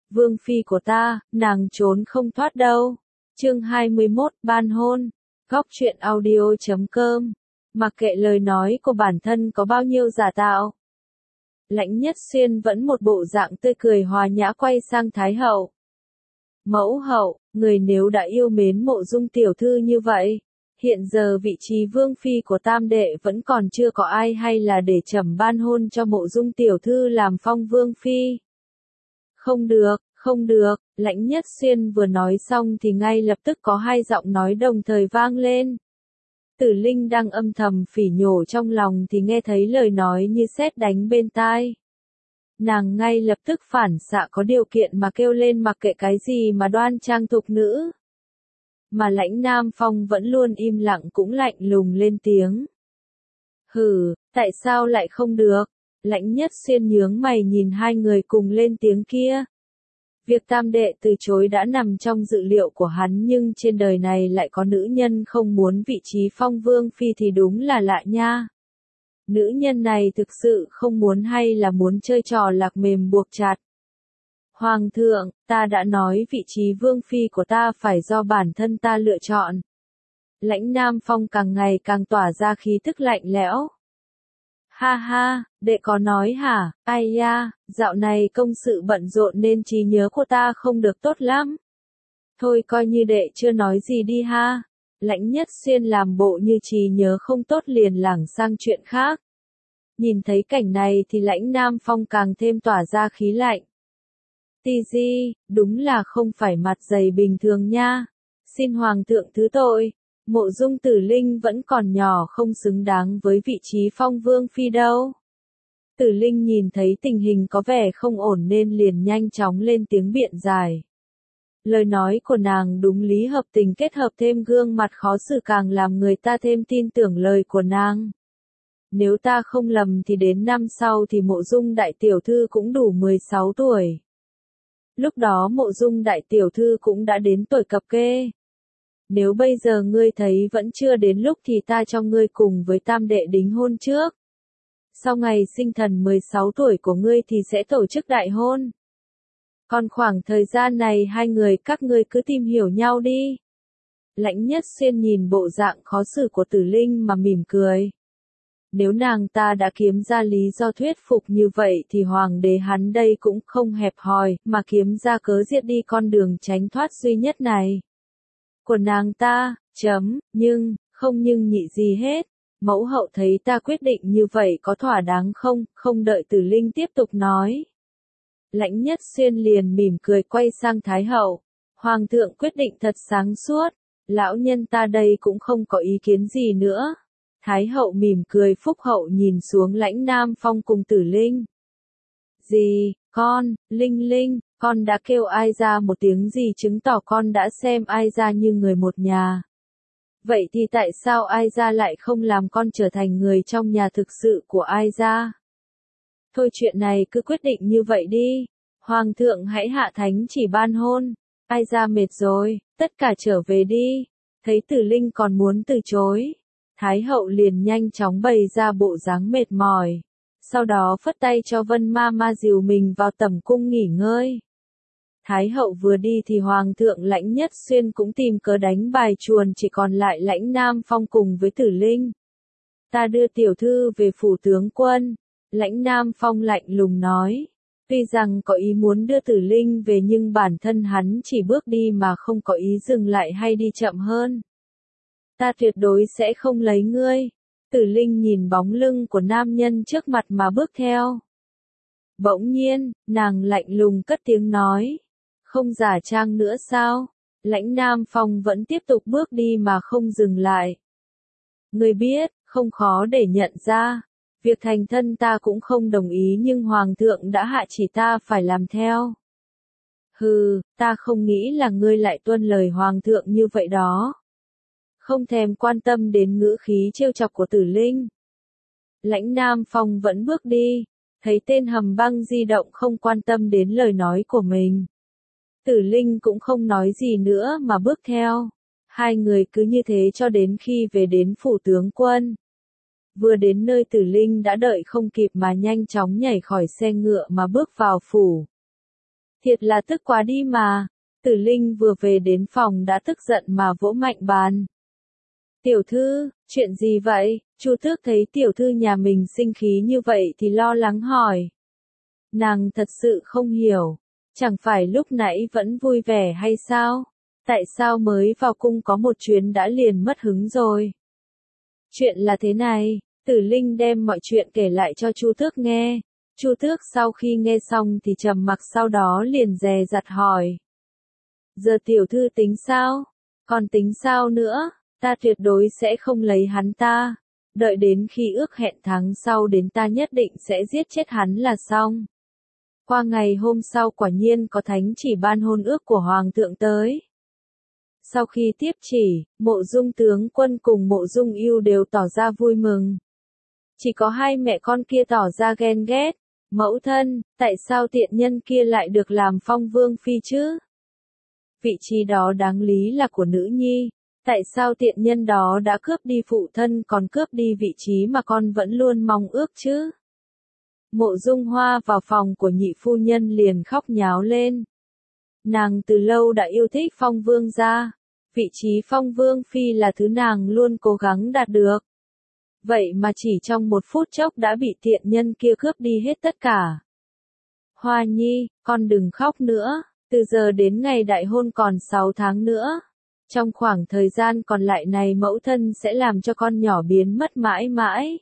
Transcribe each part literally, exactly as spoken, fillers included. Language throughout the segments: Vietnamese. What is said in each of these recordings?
Vương phi của ta, nàng trốn không thoát đâu. Chương hai mươi mốt, ban hôn. Góc truyện audio chấm com. Mặc kệ lời nói của bản thân có bao nhiêu giả tạo, Lãnh Nhất Xuyên vẫn một bộ dạng tươi cười hòa nhã quay sang Thái hậu. Mẫu hậu, người nếu đã yêu mến Mộ Dung tiểu thư như vậy, hiện giờ vị trí vương phi của tam đệ vẫn còn chưa có ai, hay là để trẫm ban hôn cho Mộ Dung tiểu thư làm phong vương phi? Không được, không được, Lãnh Nhất Xuyên vừa nói xong thì ngay lập tức có hai giọng nói đồng thời vang lên. Tử Linh đang âm thầm phỉ nhổ trong lòng thì nghe thấy lời nói như sét đánh bên tai. Nàng ngay lập tức phản xạ có điều kiện mà kêu lên mặc kệ cái gì mà đoan trang thục nữ. Mà Lãnh Nam Phong vẫn luôn im lặng cũng lạnh lùng lên tiếng. Hừ, tại sao lại không được? Lãnh Nhất Xuyên nhướng mày nhìn hai người cùng lên tiếng kia. Việc tam đệ từ chối đã nằm trong dự liệu của hắn, nhưng trên đời này lại có nữ nhân không muốn vị trí phong vương phi thì đúng là lạ nha. Nữ nhân này thực sự không muốn hay là muốn chơi trò lạc mềm buộc chặt? Hoàng thượng, ta đã nói vị trí vương phi của ta phải do bản thân ta lựa chọn. Lãnh Nam Phong càng ngày càng tỏa ra khí tức lạnh lẽo. Ha ha, đệ có nói hả? Ai ya, dạo này công sự bận rộn nên trí nhớ của ta không được tốt lắm. Thôi coi như đệ chưa nói gì đi ha. Lãnh Nhất Xuyên làm bộ như trí nhớ không tốt liền lảng sang chuyện khác. Nhìn thấy cảnh này thì Lãnh Nam Phong càng thêm tỏa ra khí lạnh. Tì di, đúng là không phải mặt dày bình thường nha. Xin Hoàng thượng thứ tội. Mộ Dung Tử Linh vẫn còn nhỏ không xứng đáng với vị trí phong vương phi đâu. Tử Linh nhìn thấy tình hình có vẻ không ổn nên liền nhanh chóng lên tiếng biện giải. Lời nói của nàng đúng lý hợp tình, kết hợp thêm gương mặt khó xử càng làm người ta thêm tin tưởng lời của nàng. Nếu ta không lầm thì đến năm sau thì Mộ Dung đại tiểu thư cũng đủ mười sáu tuổi. Lúc đó Mộ Dung đại tiểu thư cũng đã đến tuổi cập kê. Nếu bây giờ ngươi thấy vẫn chưa đến lúc thì ta cho ngươi cùng với tam đệ đính hôn trước. Sau ngày sinh thần mười sáu tuổi của ngươi thì sẽ tổ chức đại hôn. Còn khoảng thời gian này hai người các ngươi cứ tìm hiểu nhau đi. Lãnh Nhất Xuyên nhìn bộ dạng khó xử của Tử Linh mà mỉm cười. Nếu nàng ta đã kiếm ra lý do thuyết phục như vậy thì hoàng đế hắn đây cũng không hẹp hòi mà kiếm ra cớ diệt đi con đường tránh thoát duy nhất này của nàng ta, chấm, nhưng, không nhưng nhị gì hết. Mẫu hậu thấy ta quyết định như vậy có thỏa đáng không? Không đợi Tử Linh tiếp tục nói. Lãnh Nhất Xuyên liền mỉm cười quay sang Thái hậu. Hoàng thượng quyết định thật sáng suốt. Lão nhân ta đây cũng không có ý kiến gì nữa. Thái hậu mỉm cười phúc hậu nhìn xuống Lãnh Nam Phong cùng Tử Linh. Gì, con, Linh Linh, con đã kêu ai ra một tiếng gì chứng tỏ con đã xem ai ra như người một nhà. Vậy thì tại sao ai ra lại không làm con trở thành người trong nhà thực sự của ai ra? Thôi chuyện này cứ quyết định như vậy đi. Hoàng thượng hãy hạ thánh chỉ ban hôn. Ai ra mệt rồi, tất cả trở về đi. Thấy Tử Linh còn muốn từ chối. Thái hậu liền nhanh chóng bày ra bộ dáng mệt mỏi. Sau đó phất tay cho Vân Ma Ma dìu mình vào tẩm cung nghỉ ngơi. Thái hậu vừa đi thì Hoàng thượng Lãnh Nhất Xuyên cũng tìm cớ đánh bài chuồn, chỉ còn lại Lãnh Nam Phong cùng với Tử Linh. Ta đưa tiểu thư về phủ tướng quân. Lãnh Nam Phong lạnh lùng nói. Tuy rằng có ý muốn đưa Tử Linh về nhưng bản thân hắn chỉ bước đi mà không có ý dừng lại hay đi chậm hơn. Ta tuyệt đối sẽ không lấy ngươi. Tử Linh nhìn bóng lưng của nam nhân trước mặt mà bước theo. Bỗng nhiên, nàng lạnh lùng cất tiếng nói. Không giả trang nữa sao? Lãnh Nam Phong vẫn tiếp tục bước đi mà không dừng lại. Ngươi biết, không khó để nhận ra. Việc thành thân ta cũng không đồng ý nhưng Hoàng thượng đã hạ chỉ ta phải làm theo. Hừ, ta không nghĩ là ngươi lại tuân lời Hoàng thượng như vậy đó. Không thèm quan tâm đến ngữ khí trêu chọc của Tử Linh. Lãnh Nam Phong vẫn bước đi, thấy tên hầm băng di động không quan tâm đến lời nói của mình. Tử Linh cũng không nói gì nữa mà bước theo. Hai người cứ như thế cho đến khi về đến phủ tướng quân. Vừa đến nơi Tử Linh đã đợi không kịp mà nhanh chóng nhảy khỏi xe ngựa mà bước vào phủ. Thiệt là tức quá đi mà. Tử Linh vừa về đến phòng đã tức giận mà vỗ mạnh bàn. Tiểu thư, chuyện gì vậy? Chu Tước thấy tiểu thư nhà mình sinh khí như vậy thì lo lắng hỏi. Nàng thật sự không hiểu. Chẳng phải lúc nãy vẫn vui vẻ hay sao? Tại sao mới vào cung có một chuyến đã liền mất hứng rồi? Chuyện là thế này, Tử Linh đem mọi chuyện kể lại cho Chu Tước nghe. Chu Tước sau khi nghe xong thì trầm mặc, sau đó liền dè dặt hỏi. Giờ tiểu thư tính sao? Còn tính sao nữa? Ta tuyệt đối sẽ không lấy hắn ta. Đợi đến khi ước hẹn tháng sau đến ta nhất định sẽ giết chết hắn là xong. Qua ngày hôm sau quả nhiên có thánh chỉ ban hôn ước của Hoàng thượng tới. Sau khi tiếp chỉ, Mộ Dung tướng quân cùng Mộ Dung Ưu đều tỏ ra vui mừng. Chỉ có hai mẹ con kia tỏ ra ghen ghét. Mẫu thân, tại sao tiện nhân kia lại được làm phong vương phi chứ? Vị trí đó đáng lý là của nữ nhi. Tại sao tiện nhân đó đã cướp đi phụ thân còn cướp đi vị trí mà con vẫn luôn mong ước chứ? Mộ Dung Hoa vào phòng của nhị phu nhân liền khóc nháo lên. Nàng từ lâu đã yêu thích phong vương gia. Vị trí phong vương phi là thứ nàng luôn cố gắng đạt được. Vậy mà chỉ trong một phút chốc đã bị tiện nhân kia cướp đi hết tất cả. Hoa nhi, con đừng khóc nữa. Từ giờ đến ngày đại hôn còn sáu tháng nữa. Trong khoảng thời gian còn lại này mẫu thân sẽ làm cho con nhỏ biến mất mãi mãi.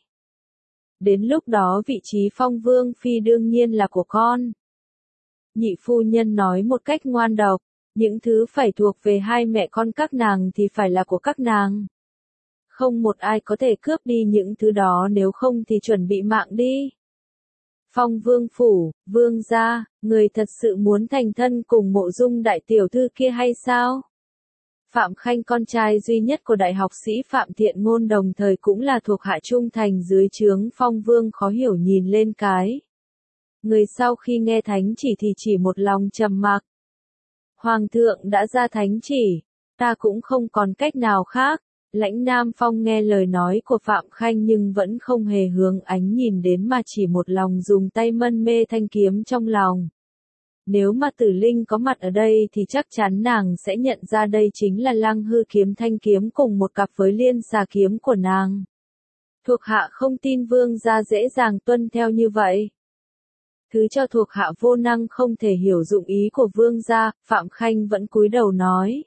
Đến lúc đó vị trí phong vương phi đương nhiên là của con. Nhị phu nhân nói một cách ngoan độc, những thứ phải thuộc về hai mẹ con các nàng thì phải là của các nàng. Không một ai có thể cướp đi những thứ đó, nếu không thì chuẩn bị mạng đi. Phong vương phủ, vương gia, người thật sự muốn thành thân cùng Mộ Dung đại tiểu thư kia hay sao? Phạm Khanh, con trai duy nhất của đại học sĩ Phạm Thiện Ngôn, đồng thời cũng là thuộc hạ trung thành dưới trướng Phong Vương, khó hiểu nhìn lên cái. Người sau khi nghe thánh chỉ thì chỉ một lòng trầm mặc. Hoàng thượng đã ra thánh chỉ, ta cũng không còn cách nào khác. Lãnh Nam Phong nghe lời nói của Phạm Khanh nhưng vẫn không hề hướng ánh nhìn đến mà chỉ một lòng dùng tay mân mê thanh kiếm trong lòng. Nếu mà Tử Linh có mặt ở đây thì chắc chắn nàng sẽ nhận ra đây chính là Lăng Hư kiếm, thanh kiếm cùng một cặp với Liên Xà kiếm của nàng. Thuộc hạ không tin vương gia dễ dàng tuân theo như vậy. Thứ cho thuộc hạ vô năng không thể hiểu dụng ý của vương gia, Phạm Khanh vẫn cúi đầu nói.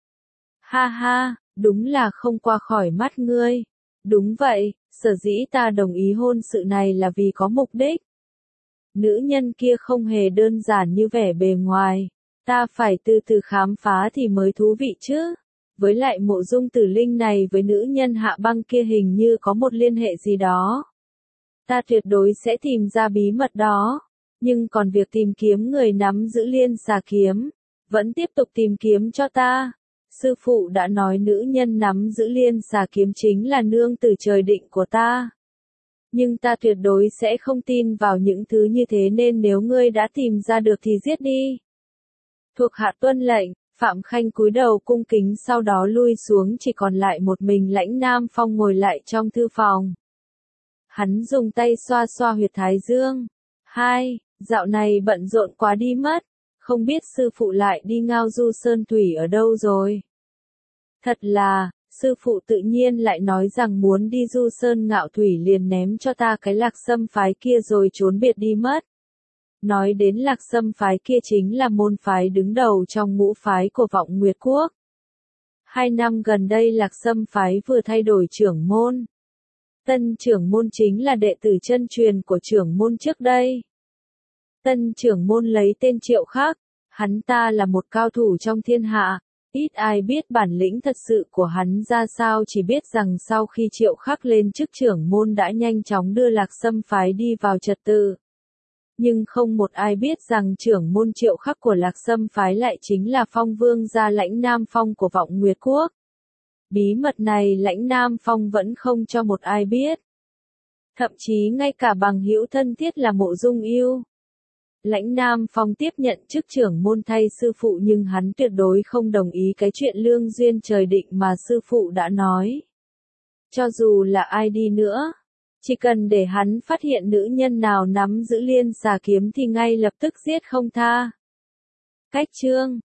Ha ha, đúng là không qua khỏi mắt ngươi. Đúng vậy, sở dĩ ta đồng ý hôn sự này là vì có mục đích. Nữ nhân kia không hề đơn giản như vẻ bề ngoài. Ta phải từ từ khám phá thì mới thú vị chứ. Với lại Mộ Dung Tử Linh này với nữ nhân Hạ Băng kia hình như có một liên hệ gì đó. Ta tuyệt đối sẽ tìm ra bí mật đó. Nhưng còn việc tìm kiếm người nắm giữ Liên Xà kiếm, vẫn tiếp tục tìm kiếm cho ta. Sư phụ đã nói nữ nhân nắm giữ Liên Xà kiếm chính là nương tử trời định của ta. Nhưng ta tuyệt đối sẽ không tin vào những thứ như thế, nên nếu ngươi đã tìm ra được thì giết đi. Thuộc hạ tuân lệnh. Phạm Khanh cúi đầu cung kính, sau đó lui xuống, chỉ còn lại một mình Lãnh Nam Phong ngồi lại trong thư phòng. Hắn dùng tay xoa xoa huyệt thái dương. Hai, dạo này bận rộn quá đi mất. Không biết sư phụ lại đi ngao du sơn thủy ở đâu rồi. Thật là, sư phụ tự nhiên lại nói rằng muốn đi du sơn ngạo thủy liền ném cho ta cái Lạc Sâm phái kia rồi trốn biệt đi mất. Nói đến Lạc Sâm phái kia chính là môn phái đứng đầu trong ngũ phái của Vọng Nguyệt Quốc. Hai năm gần đây Lạc Sâm phái vừa thay đổi trưởng môn. Tân trưởng môn chính là đệ tử chân truyền của trưởng môn trước đây. Tân trưởng môn lấy tên Triệu Khắc, hắn ta là một cao thủ trong thiên hạ. Ít ai biết bản lĩnh thật sự của hắn ra sao, chỉ biết rằng sau khi Triệu Khắc lên chức trưởng môn đã nhanh chóng đưa Lạc Sâm phái đi vào trật tự. Nhưng không một ai biết rằng trưởng môn Triệu Khắc của Lạc Sâm phái lại chính là Phong Vương gia Lãnh Nam Phong của Vọng Nguyệt Quốc. Bí mật này Lãnh Nam Phong vẫn không cho một ai biết. Thậm chí ngay cả bằng hữu thân thiết là Mộ Dung Ưu. Lãnh Nam Phong tiếp nhận chức trưởng môn thay sư phụ, nhưng hắn tuyệt đối không đồng ý cái chuyện lương duyên trời định mà sư phụ đã nói. Cho dù là ai đi nữa, chỉ cần để hắn phát hiện nữ nhân nào nắm giữ Liên Xà kiếm thì ngay lập tức giết không tha. Cách chương